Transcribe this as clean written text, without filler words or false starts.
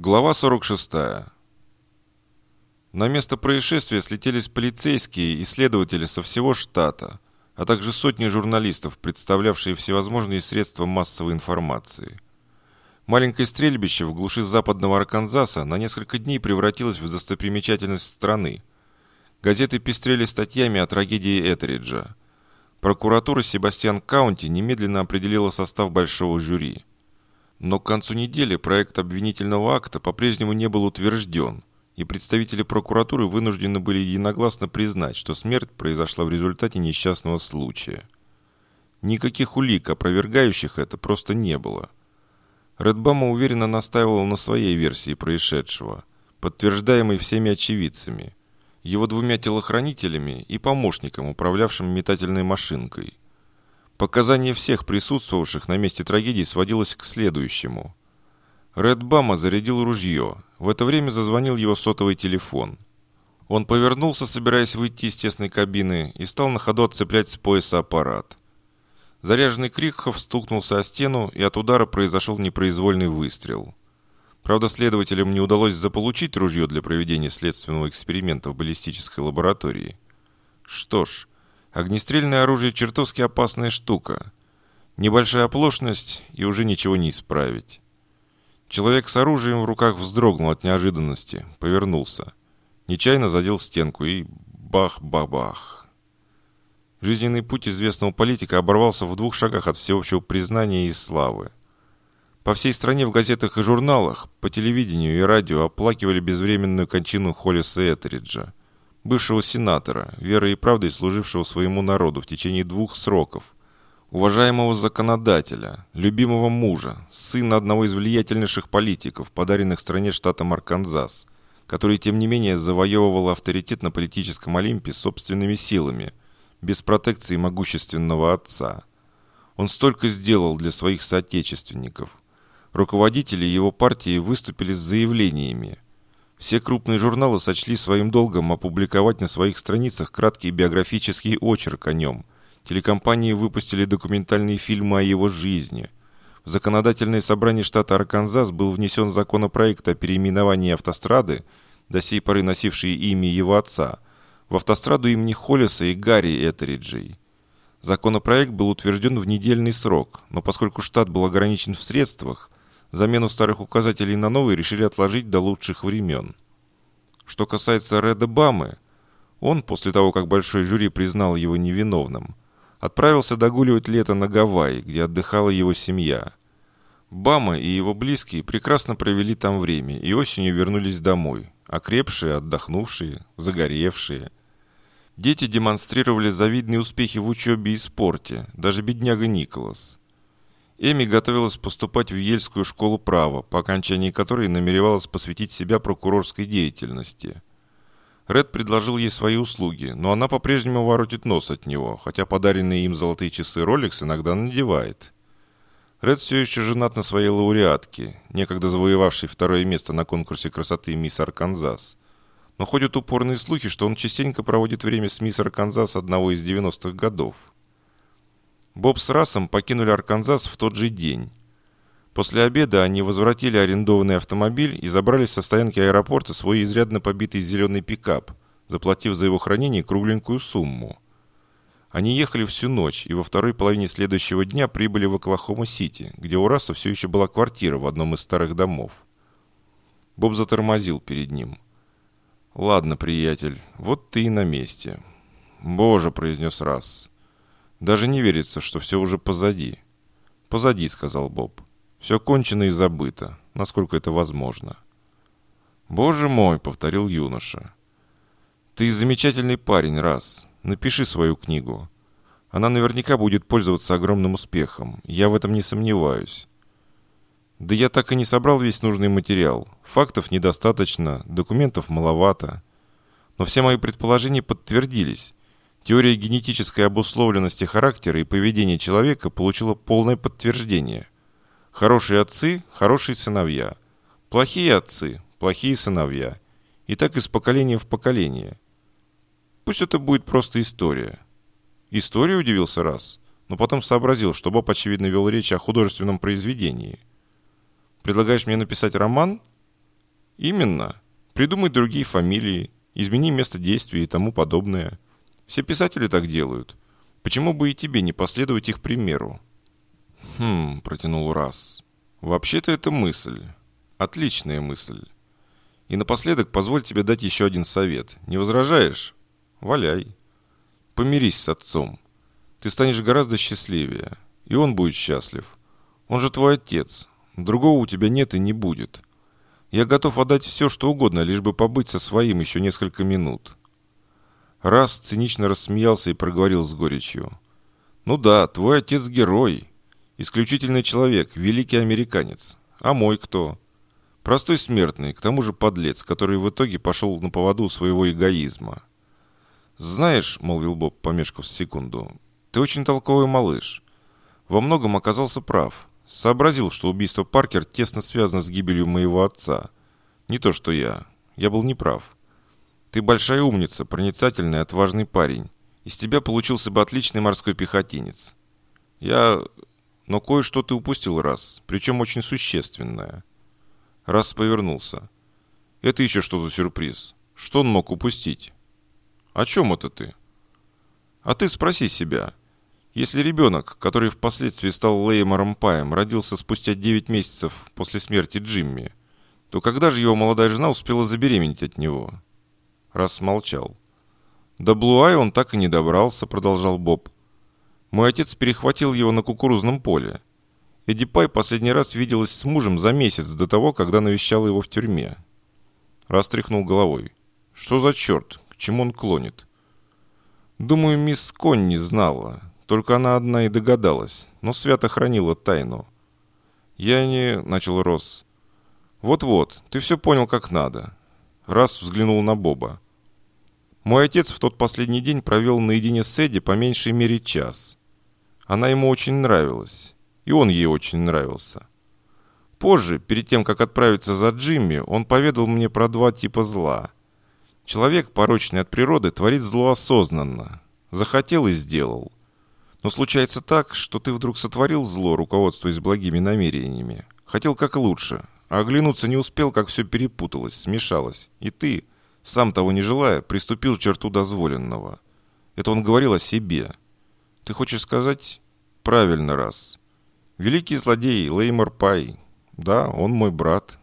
Глава 46. На место происшествия слетелись полицейские и следователи со всего штата, а также сотни журналистов, представлявшие всевозможные средства массовой информации. Маленькое стрельбище в глуши западного Арканзаса на несколько дней превратилось в достопримечательность страны. Газеты пестрели статьями о трагедии Этериджа. Прокуратура Себастьян-Каунти немедленно определила состав большого жюри. Но к концу недели проект обвинительного акта по-прежнему не был утвержден, и представители прокуратуры вынуждены были единогласно признать, что смерть произошла в результате несчастного случая. Никаких улик, опровергающих это, просто не было. Редбама уверенно настаивал на своей версии происшедшего, подтверждаемой всеми очевидцами, его двумя телохранителями и помощником, управлявшим метательной машинкой. Показания всех присутствовавших на месте трагедии сводилось к следующему. Редбама зарядил ружье. В это время зазвонил его сотовый телефон. Он повернулся, собираясь выйти из тесной кабины, и стал на ходу отцеплять с пояса аппарат. Заряженный Крикхов стукнулся о стену, и от удара произошел непроизвольный выстрел. Правда, следователям не удалось заполучить ружье для проведения следственного эксперимента в баллистической лаборатории. Что ж, огнестрельное оружие чертовски опасная штука. Небольшая оплошность, и уже ничего не исправить. Человек с оружием в руках вздрогнул от неожиданности, повернулся. Нечаянно задел стенку и бах-бах-бах. Жизненный путь известного политика оборвался в 2 шагах от всеобщего признания и славы. По всей стране в газетах и журналах, по телевидению и радио оплакивали безвременную кончину Холлиса Этериджа, бывшего сенатора, верой и правдой служившего своему народу в течение 2 сроков, уважаемого законодателя, любимого мужа, сына одного из влиятельнейших политиков, подаренных стране штатом Арканзас, который, тем не менее, завоевывал авторитет на политическом Олимпе собственными силами, без протекции могущественного отца. Он столько сделал для своих соотечественников. Руководители его партии выступили с заявлениями. Все крупные журналы сочли своим долгом опубликовать на своих страницах краткий биографический очерк о нем. Телекомпании выпустили документальные фильмы о его жизни. В законодательное собрание штата Арканзас был внесен законопроект о переименовании автострады, до сей поры носившей имя его отца, в автостраду имени Холлиса и Гарри Этериджей. Законопроект был утвержден в недельный срок, но поскольку штат был ограничен в средствах, замену старых указателей на новые решили отложить до лучших времен. Что касается Редбамы, он, после того, как большой жюри признал его невиновным, отправился догуливать лето на Гавайи, где отдыхала его семья. Бама и его близкие прекрасно провели там время и осенью вернулись домой, окрепшие, отдохнувшие, загоревшие. Дети демонстрировали завидные успехи в учебе и спорте, даже бедняга Николас. Эми готовилась поступать в Йельскую школу права, по окончании которой намеревалась посвятить себя прокурорской деятельности. Ред предложил ей свои услуги, но она по-прежнему воротит нос от него, хотя подаренные им золотые часы Rolex иногда надевает. Ред все еще женат на своей лауреатке, некогда завоевавшей 2-е место на конкурсе красоты «Мисс Арканзас». Но ходят упорные слухи, что он частенько проводит время с «Мисс Арканзас» одного из 90-х годов. Боб с Рассом покинули Арканзас в тот же день. После обеда они возвратили арендованный автомобиль и забрали со стоянки аэропорта свой изрядно побитый зеленый пикап, заплатив за его хранение кругленькую сумму. Они ехали всю ночь и во второй половине следующего дня прибыли в Оклахома-Сити, где у Расса все еще была квартира в одном из старых домов. Боб затормозил перед ним. «Ладно, приятель, вот ты и на месте». «Боже», — произнес Расс. «Даже не верится, что все уже позади». «Позади», — сказал Боб. «Все кончено и забыто, насколько это возможно». «Боже мой», — повторил юноша. «Ты замечательный парень, Расс. Напиши свою книгу. Она наверняка будет пользоваться огромным успехом. Я в этом не сомневаюсь». «Да я так и не собрал весь нужный материал. Фактов недостаточно, документов маловато. Но все мои предположения подтвердились. Теория генетической обусловленности характера и поведения человека получила полное подтверждение. Хорошие отцы – хорошие сыновья. Плохие отцы – плохие сыновья. И так из поколения в поколение. Пусть это будет просто история». «История?» – удивился Расс, но потом сообразил, что Боб, очевидно, вел речь о художественном произведении. «Предлагаешь мне написать роман?» Именно. Придумай другие фамилии, измени место действия и тому подобное. Все писатели так делают. Почему бы и тебе не последовать их примеру? Протянул Расс. Вообще-то это мысль. Отличная мысль. И напоследок позволь тебе дать еще один совет. Не возражаешь? Валяй. Помирись с отцом. Ты станешь гораздо счастливее. И он будет счастлив. Он же твой отец. Другого у тебя нет и не будет. Я готов отдать все, что угодно, лишь бы побыть со своим еще несколько минут. Расс цинично рассмеялся и проговорил с горечью. Ну да, твой отец герой. Исключительный человек, великий американец. А мой кто? Простой смертный, к тому же подлец, который в итоге пошел на поводу своего эгоизма. «Знаешь, — молвил Боб, помешкав секунду, — ты очень толковый малыш. Во многом оказался прав. Сообразил, что убийство Паркер тесно связано с гибелью моего отца. Не то, что я. Я был неправ. Ты большая умница, проницательный, отважный парень. Из тебя получился бы отличный морской пехотинец. Но кое-что ты упустил, Расс, причем очень существенное». Расс повернулся. «Это еще что за сюрприз? Что он мог упустить?» «О чем это ты?» «А ты спроси себя. Если ребенок, который впоследствии стал Леймором Паем, родился спустя 9 месяцев после смерти Джимми, то когда же его молодая жена успела забеременеть от него?» Расс молчал. «До Блуай он так и не добрался», — продолжал Боб. «Мой отец перехватил его на кукурузном поле. Эдди Пай последний раз виделась с мужем за месяц до того, когда навещала его в тюрьме». Расс тряхнул головой. «Что за черт? К чему он клонит?» «Думаю, мисс Конни знала. Только она одна и догадалась, но свято хранила тайну». «Я не...» — начал Росс. «Вот-вот, ты все понял как надо». Расс взглянул на Боба. «Мой отец в тот последний день провел наедине с Эдди по меньшей мере час. Она ему очень нравилась, и он ей очень нравился. Позже, перед тем, как отправиться за Джимми, он поведал мне про два типа зла. Человек, порочный от природы, творит зло осознанно. Захотел и сделал. Но случается так, что ты вдруг сотворил зло, руководствуясь благими намерениями. Хотел как лучше, а оглянуться не успел, как все перепуталось, смешалось. И ты, сам того не желая, приступил к черту дозволенного. Это он говорил о себе. Ты хочешь сказать? Правильно, Расс. Великий злодей Леймор Пай. Да, он мой брат.